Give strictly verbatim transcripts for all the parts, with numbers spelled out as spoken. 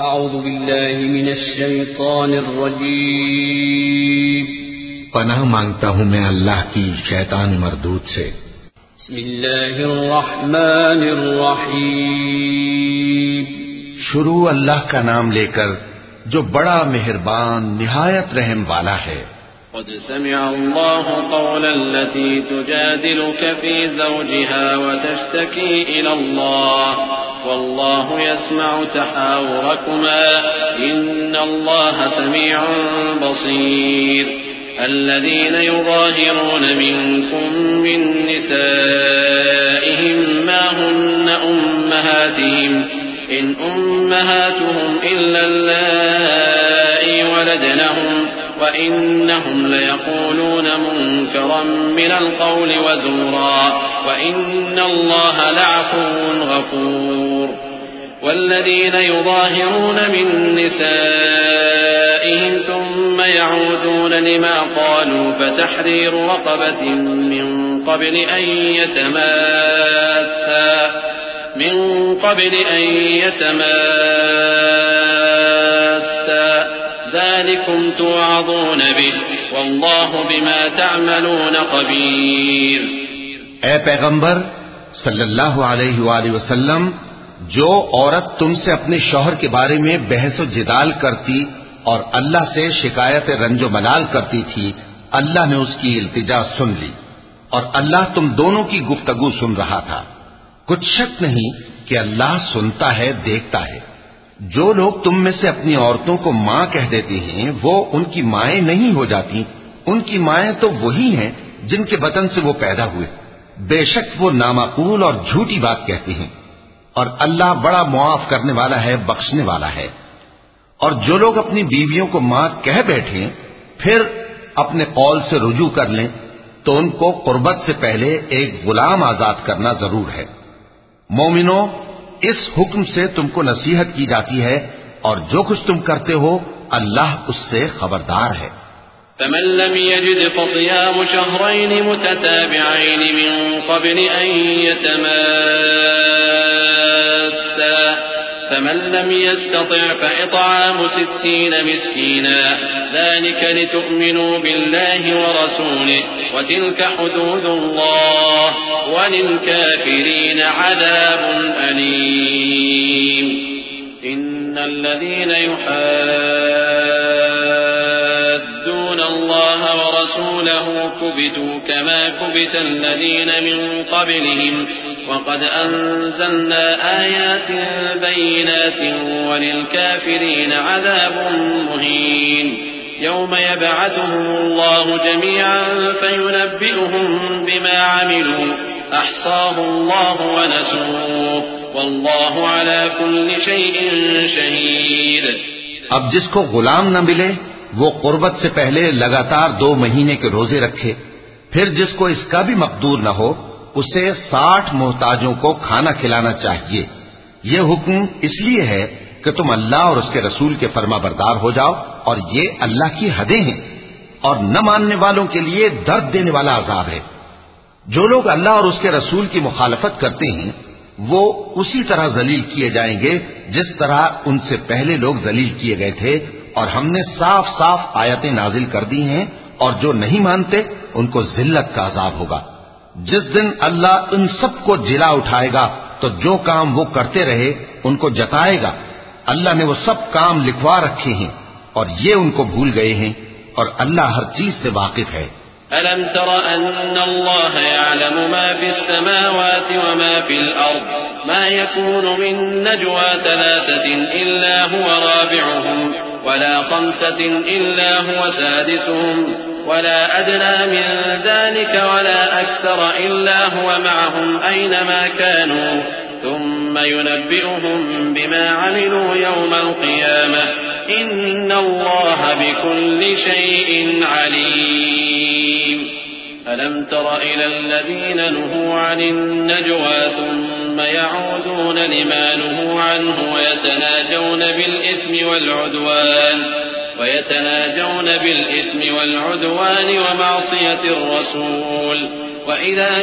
اعوذ باللہ من الشیطان الرجیم پناہ مانگتا ہوں میں اللہ کی شیطان مردود سے۔ بسم اللہ الرحمن الرحیم شروع اللہ کا نام لے کر جو بڑا مہربان نہایت رحم والا ہے۔ قد سمع الله قول التي تجادلك في زوجها وتشتكي إلى الله والله يسمع تحاوركما إن الله سميع بصير الذين يظاهرون منكم من نسائهم ما هن أمهاتهم إن أمهاتهم إلا اللائي ولدنهم وإنهم ليقولون منكرا من القول وزورا وإن الله لعفو غفور والذين يظاهرون من نسائهم ثم يعودون لما قالوا فتحرير رقبة من قبل أن يتماسا من قبل أن يتماسا ذلكم توعظون به والله بما تعملون خبير۔ اے پیغمبر صلی اللہ علیہ وآلہ وسلم، جو عورت تم سے اپنے شوہر کے بارے میں بحث و جدال کرتی اور اللہ سے شکایت رنج و ملال کرتی تھی، اللہ نے اس کی التجا سن لی اور اللہ تم دونوں کی گفتگو سن رہا تھا۔ کچھ شک نہیں کہ اللہ سنتا ہے، دیکھتا ہے۔ جو لوگ تم میں سے اپنی عورتوں کو ماں کہہ دیتے ہیں وہ ان کی مائیں نہیں ہو جاتی، ان کی مائیں تو وہی ہیں جن کے بطن سے وہ پیدا ہوئے۔ بے شک وہ نامعقول اور جھوٹی بات کہتے ہیں، اور اللہ بڑا معاف کرنے والا ہے، بخشنے والا ہے۔ اور جو لوگ اپنی بیویوں کو ماں کہہ بیٹھیں پھر اپنے قول سے رجوع کر لیں تو ان کو قربت سے پہلے ایک غلام آزاد کرنا ضرور ہے۔ مومنوں، اس حکم سے تم کو نصیحت کی جاتی ہے اور جو کچھ تم کرتے ہو اللہ اس سے خبردار ہے۔ فمن لم يجد فصيام شهرين متتابعين من قبل أن يتماسا فمن لم يستطع فإطعام ستين مسكينا ذلك لتؤمنوا بالله ورسوله وتلك حدود الله وللكافرين عذاب أليم إن الذين يحادون الله ورسوله كبتوا كما كبت الذين من قبلهم وقد أنزلنا آيات بينات وللكافرين عذاب مهين يوم يبعثهم الله جميعا فينبئهم بما عملوا أحصاه الله ونسوه والله على كل شيء شهيد۔ اب جس کو غلام نہ ملے وہ قربت سے پہلے لگاتار دو مہینے کے روزے رکھے، پھر جس کو اس کا بھی مقدور نہ ہو اسے ساٹھ محتاجوں کو کھانا کھلانا چاہیے۔ یہ حکم اس لیے ہے کہ تم اللہ اور اس کے رسول کے فرما بردار ہو جاؤ، اور یہ اللہ کی حدیں ہیں، اور نہ ماننے والوں کے لیے درد دینے والا عذاب ہے۔ جو لوگ اللہ اور اس کے رسول کی مخالفت کرتے ہیں وہ اسی طرح ذلیل کیے جائیں گے جس طرح ان سے پہلے لوگ ذلیل کیے گئے تھے، اور ہم نے صاف صاف آیتیں نازل کر دی ہیں، اور جو نہیں مانتے ان کو ذلت کا عذاب ہوگا۔ جس دن اللہ ان سب کو جلا اٹھائے گا تو جو کام وہ کرتے رہے ان کو جتائے گا۔ اللہ نے وہ سب کام لکھوا رکھے ہیں اور یہ ان کو بھول گئے ہیں، اور اللہ ہر چیز سے واقف ہے۔ ألم تر أن الله يعلم ما في السماوات وما في الأرض ما يكون من نجوى ثلاثة إلا هو رابعهم ولا خمسة إلا هو سادسهم ولا أدنى من ذلك ولا أكثر إلا هو معهم أينما كانوا ثم ينبئهم بما عملوا يوم القيامة إن الله بكل شيء عليم ألم تر إلى الذين نهوا عن النجوى ثم يعودون لما نهوا عنه ويتناجون بالإثم والعدوان ويتناجون بالإثم والعدوان ومعصية الرسول وإذا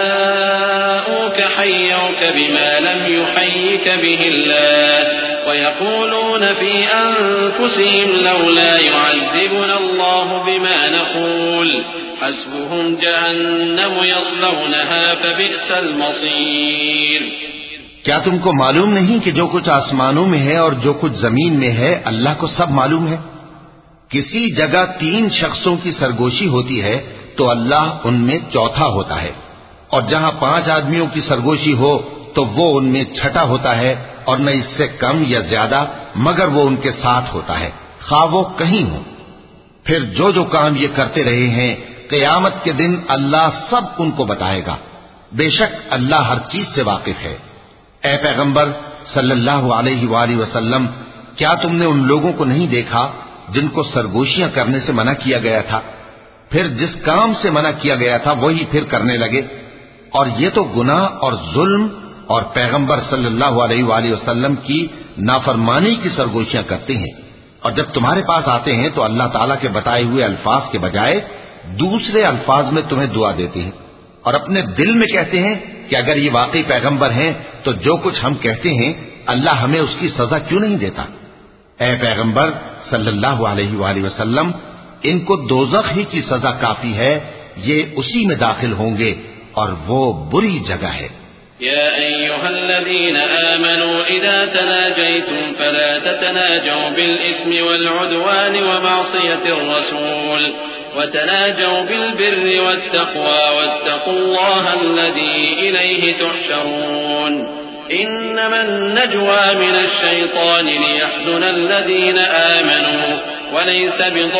جاءوك حيوك بما لم يحيك به الله ويقولون في أنفسهم لولا يعذبنا الله بما نقول حسبهم جهنم يصلونها فبئس المصير. کیا تم کو معلوم نہیں کہ جو کچھ آسمانوں میں ہے اور جو کچھ زمین میں ہے اللہ کو سب معلوم ہے؟ کسی جگہ تین شخصوں کی سرگوشی ہوتی ہے تو اللہ ان میں چوتھا ہوتا ہے، اور جہاں پانچ آدمیوں کی سرگوشی ہو تو وہ ان میں چھٹا ہوتا ہے، اور نہ اس سے کم یا زیادہ مگر وہ ان کے ساتھ ہوتا ہے، خواہ وہ کہیں ہو۔ پھر جو جو کام یہ کرتے رہے ہیں قیامت کے دن اللہ سب ان کو بتائے گا، بے شک اللہ ہر چیز سے واقف ہے۔ اے پیغمبر صلی اللہ علیہ وآلہ وسلم، کیا تم نے ان لوگوں کو نہیں دیکھا جن کو سرگوشیاں کرنے سے منع کیا گیا تھا، پھر جس کام سے منع کیا گیا تھا وہی پھر کرنے لگے؟ اور یہ تو گناہ اور ظلم اور پیغمبر صلی اللہ علیہ وآلہ وسلم کی نافرمانی کی سرگوشیاں کرتے ہیں، اور جب تمہارے پاس آتے ہیں تو اللہ تعالیٰ کے بتائے ہوئے الفاظ کے بجائے دوسرے الفاظ میں تمہیں دعا دیتے ہیں، اور اپنے دل میں کہتے ہیں کہ اگر یہ واقعی پیغمبر ہیں تو جو کچھ ہم کہتے ہیں اللہ ہمیں اس کی سزا کیوں نہیں دیتا؟ اے پیغمبر صلی اللہ علیہ وآلہ وسلم، ان کو دوزخ ہی کی سزا کافی ہے، یہ اسی میں داخل ہوں گے اور وہ بری جگہ ہے۔ يا أيها الذين آمنوا إذا تناجيتم فلا تتناجوا بالإثم والعدوان ومعصية الرسول وتناجوا بالبر والتقوى واتقوا الله الذي إليه تحشرون إنما النجوى من الشيطان ليحزن الذين آمنوا وليس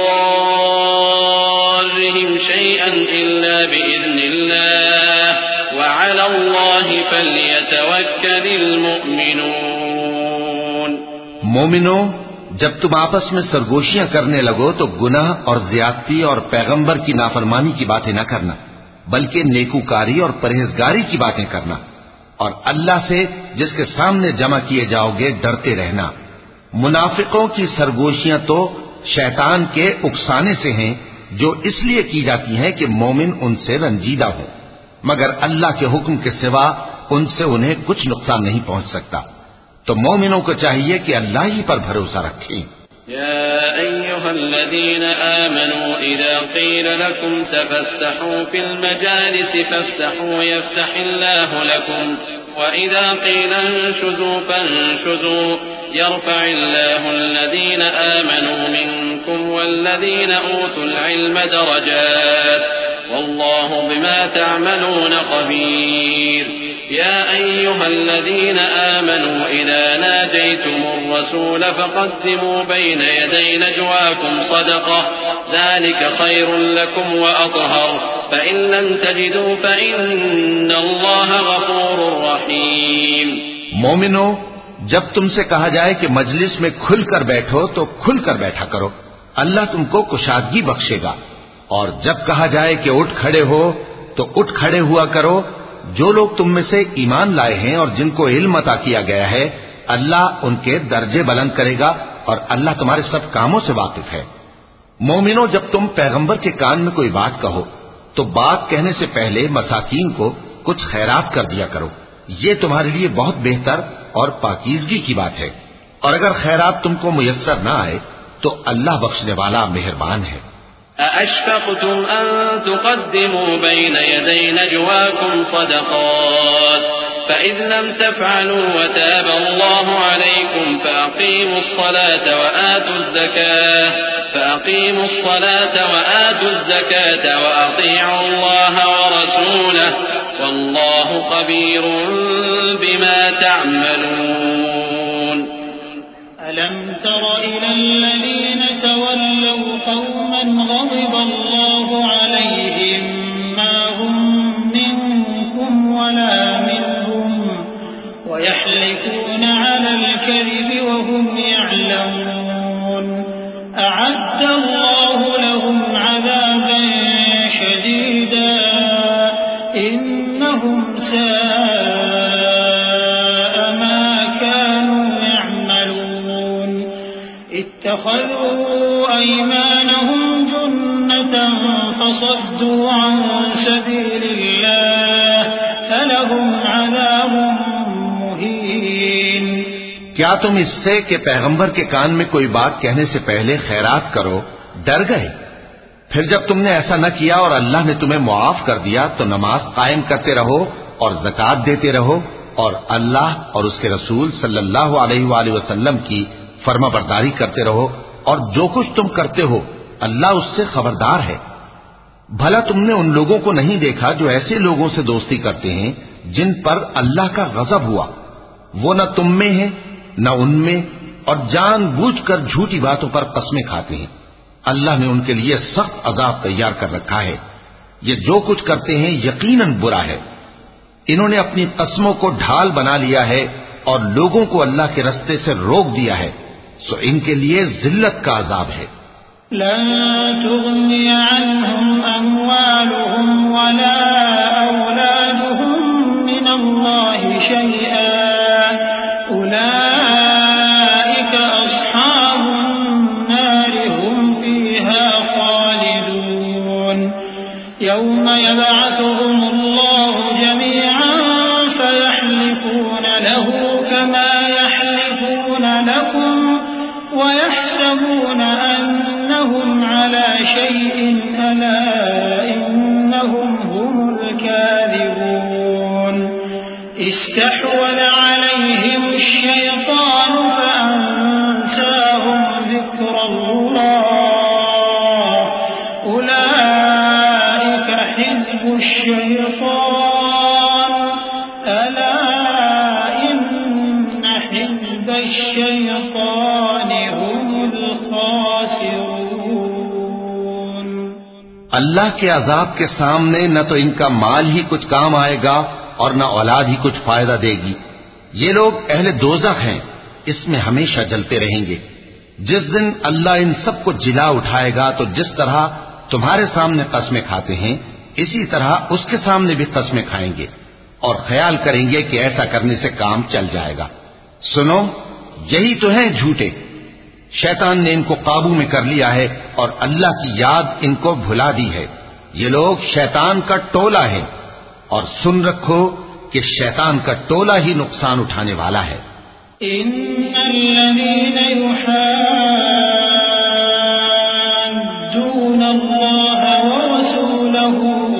بضارهم شيئا إلا بإذن الله وعلى الله فليتوكل المؤمنون۔ مومنو، جب تم آپس میں سرگوشیاں کرنے لگو تو گناہ اور زیادتی اور پیغمبر کی نافرمانی کی باتیں نہ کرنا، بلکہ نیکوکاری اور پرہیزگاری کی باتیں کرنا، اور اللہ سے جس کے سامنے جمع کیے جاؤ گے ڈرتے رہنا۔ منافقوں کی سرگوشیاں تو شیطان کے اکسانے سے ہیں، جو اس لیے کی جاتی ہیں کہ مومن ان سے رنجیدہ ہوں، مگر اللہ کے حکم کے سوا ان سے انہیں کچھ نقصان نہیں پہنچ سکتا۔ تو مومنوں کو چاہیے کہ اللہ ہی پر بھروسہ رکھیں۔ يا أيها الذين آمنوا إذا قيل لكم تفسحوا في المجالس فافسحوا يفسح الله لكم وإذا قيل انشزوا فانشزوا يرفع الله الذين آمنوا منكم والذين أوتوا العلم درجات والله بما تعملون خبير يا أيها الذين آمنوا إذا ناجيتم الرسول فقدموا بين يدي نجواكم صدقة ذلك خير لكم وأطهر فإن لم تجدوا فإن الله غفور رحيم۔ مومنو، جب تم سے کہا جائے کہ مجلس میں کھل کر بیٹھو تو کھل کر بیٹھا کرو، اللہ تم کو کشادگی بخشے گا، اور جب کہا جائے کہ اٹھ کھڑے ہو تو اٹھ کھڑے ہوا کرو۔ جو لوگ تم میں سے ایمان لائے ہیں اور جن کو علم عطا کیا گیا ہے اللہ ان کے درجے بلند کرے گا، اور اللہ تمہارے سب کاموں سے واقف ہے۔ مومنوں، جب تم پیغمبر کے کان میں کوئی بات کہو تو بات کہنے سے پہلے مساکین کو کچھ خیرات کر دیا کرو، یہ تمہارے لیے بہت بہتر اور پاکیزگی کی بات ہے، اور اگر خیرات تم کو میسر نہ آئے تو اللہ بخشنے والا مہربان ہے۔ أأشفقتم أن تقدموا بين يدي نجواكم صدقات فإذ لم تفعلوا وتاب الله عليكم فأقيموا الصلاة وآتوا الزكاة فأقيموا الصلاة وآتوا الزكاة وأطيعوا الله ورسوله والله خبير بما تعملون۔ ألم تر إلى الذين تولوا قوما غضب الله عليهم ما هم منكم ولا منهم ويحلفون على الكذب وهم يعلمون أعد الله لهم عذابا شديدا إنهم ساء ما كانوا يعملون اتخذوا أيمانهم جنة فصدوا عن سبيل الله فلهم عذاب مهين. کیا تم اس سے کہ پیغمبر کے کان میں کوئی بات کہنے سے پہلے خیرات کرو ڈر گئے؟ پھر جب تم نے ایسا نہ کیا اور اللہ نے تمہیں معاف کر دیا تو نماز قائم کرتے رہو اور زکوٰۃ دیتے رہو اور اللہ اور اس کے رسول صلی اللہ علیہ وآلہ وسلم کی فرما برداری کرتے رہو، اور جو کچھ تم کرتے ہو اللہ اس سے خبردار ہے. بھلا تم نے ان لوگوں کو نہیں دیکھا جو ایسے لوگوں سے دوستی کرتے ہیں جن پر اللہ کا غضب ہوا؟ وہ نہ تم میں ہیں نہ ان میں، اور جان بوجھ کر جھوٹی باتوں پر قسمیں کھاتے ہیں. اللہ نے ان کے لیے سخت عذاب تیار کر رکھا ہے. یہ جو کچھ کرتے ہیں یقیناً برا ہے. انہوں نے اپنی قسموں کو ڈھال بنا لیا ہے اور لوگوں کو اللہ کے رستے سے روک دیا ہے، سو ان کے لیے ذلت کا عذاب ہے. لن تغني عنهم أموالهم ولا أولادهم من الله شيئا أولئك أصحاب النار هم فيها خالدون. يوم يبعثهم الله جميعا فيحلفون له كما يحلفون لكم ويحسبون أنهم على شيء ألا إنهم هم الكاذبون. استحوذ عليهم الشيطان فأنساهم ذكر الله أولئك حزب الشيطان ألا إن حزب الشيطان هم الخاسرون. اللہ کے عذاب کے سامنے نہ تو ان کا مال ہی کچھ کام آئے گا اور نہ اولاد ہی کچھ فائدہ دے گی. یہ لوگ اہل دوزخ ہیں، اس میں ہمیشہ جلتے رہیں گے. جس دن اللہ ان سب کو جلا اٹھائے گا تو جس طرح تمہارے سامنے قسمیں کھاتے ہیں اسی طرح اس کے سامنے بھی قسمیں کھائیں گے اور خیال کریں گے کہ ایسا کرنے سے کام چل جائے گا. سنو، یہی تو ہیں جھوٹے. شیطان نے ان کو قابو میں کر لیا ہے اور اللہ کی یاد ان کو بھلا دی ہے. یہ لوگ شیطان کا ٹولہ ہے، اور سن رکھو کہ شیطان کا ٹولہ ہی نقصان اٹھانے والا ہے. ان الذين يحادون الله ورسوله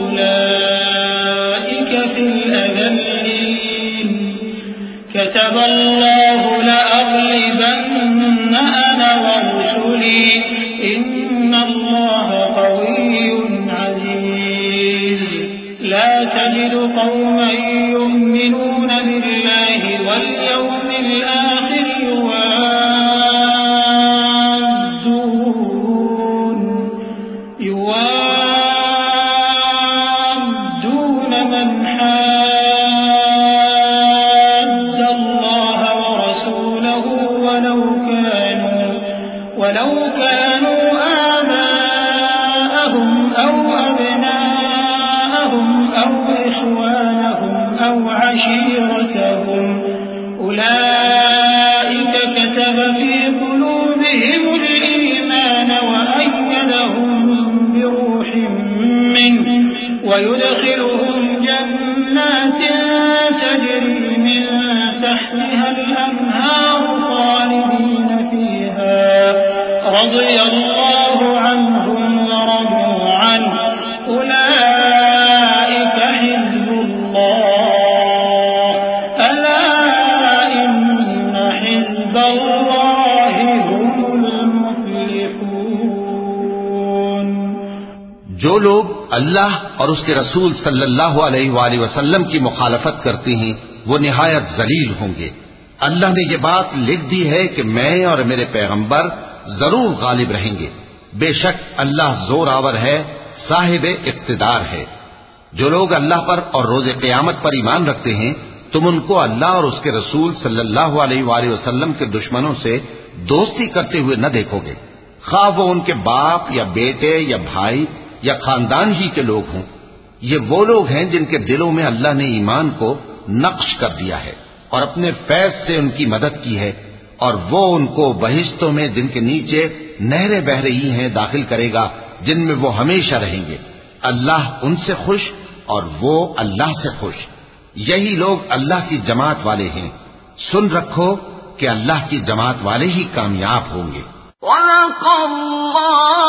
اولئك في الاذلين. كتب الله لأغلبن أنا ورسلي إن الله قوي عزيز. لا تجد قوما يؤمنون بالله واليوم الآخر يوادون يوادون من حاد الله ورسوله ولو كانوا ولو كانوا آباءهم أو أبناءهم أو إخوانهم أو عشيرتهم أولئك كتب في قلوبهم الإيمان وأيدهم بروح منه ويدخلهم جنات تجري من تحتها الأنهار خالدين فيها رضي الله عنهم ورضوا عنه أولئك حزب الله ألا إن حزب الله هم المفلحون. جو لوگ اللہ اور اس کے رسول صلی اللہ علیہ وآلہ وسلم کی مخالفت کرتے ہیں وہ نہایت ذلیل ہوں گے. اللہ نے یہ بات لکھ دی ہے کہ میں اور میرے پیغمبر ضرور غالب رہیں گے. بے شک اللہ زور آور ہے، صاحب اقتدار ہے. جو لوگ اللہ پر اور روز قیامت پر ایمان رکھتے ہیں تم ان کو اللہ اور اس کے رسول صلی اللہ علیہ وآلہ وسلم کے دشمنوں سے دوستی کرتے ہوئے نہ دیکھو گے، خواہ وہ ان کے باپ یا بیٹے یا بھائی یا خاندان ہی کے لوگ ہوں. یہ وہ لوگ ہیں جن کے دلوں میں اللہ نے ایمان کو نقش کر دیا ہے اور اپنے فیض سے ان کی مدد کی ہے. اور وہ ان کو بہشتوں میں جن کے نیچے نہریں بہ رہی ہیں داخل کرے گا، جن میں وہ ہمیشہ رہیں گے۔ اللہ ان سے خوش اور وہ اللہ سے خوش۔ یہی لوگ اللہ کی جماعت والے ہیں۔ سن رکھو کہ اللہ کی جماعت والے ہی کامیاب ہوں گے۔ وَلَقَ اللَّهُ